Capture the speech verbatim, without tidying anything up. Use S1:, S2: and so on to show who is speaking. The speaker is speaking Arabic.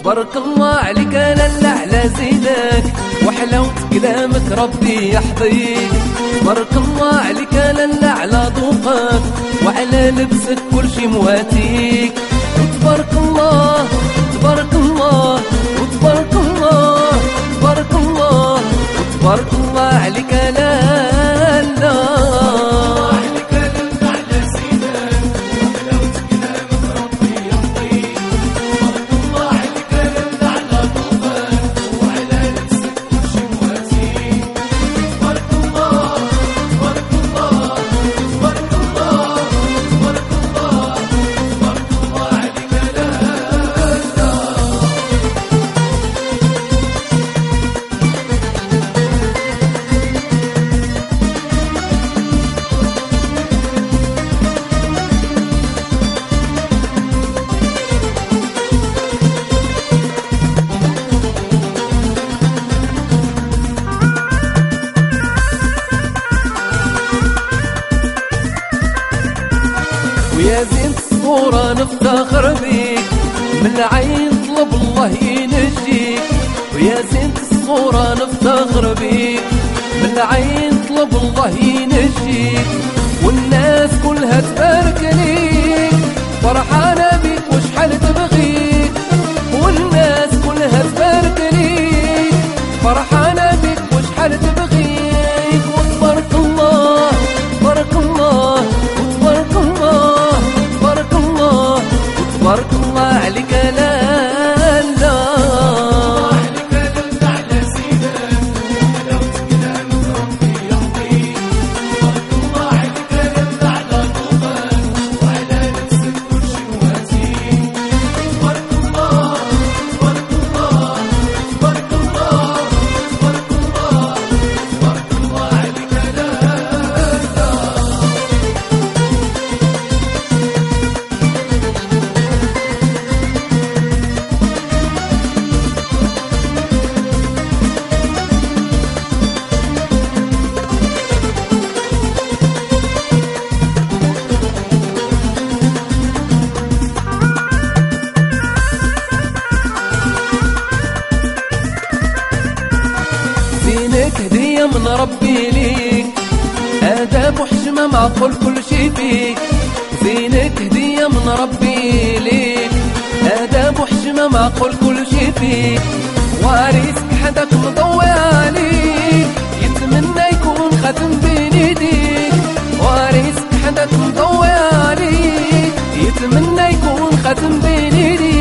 S1: تبارك الله عليك لالا على زينك وحلاوة كلامك ربي يحظيك. تبارك الله عليك لالا على ذوقك وعلى لبسك كل شي مواتيك. تبارك الله تبارك الله وتبارك الله تبارك الله وتبارك الله عليك لالا. ويا زين الصورة نفتخر بيك من العين طلب الله ينجيك. ويا زين الصورة نفتخر بيك من العين طلب الله ينجيك. والناس كلها تبارك ليك فرحانة بيك وشحال تبغيك. والناس كلها تبارك ليك فرحانة بيك وشحال تبغيك. وتبارك الله تبارك الله وتبارك الله تبارك الله وتبارك الله عليك لالا. زينك هدية من ربي ليك آداب وحشمة معقول كل شي فيك. زينك هدية من ربي ليك آداب وحشمة معقول كل شي فيك. وعريسك حدك مضوي عليك يتمنى يكون خاتم بين يديك. وعريسك حدك مضوي عليك يتمنى يكون خاتم بين يديك.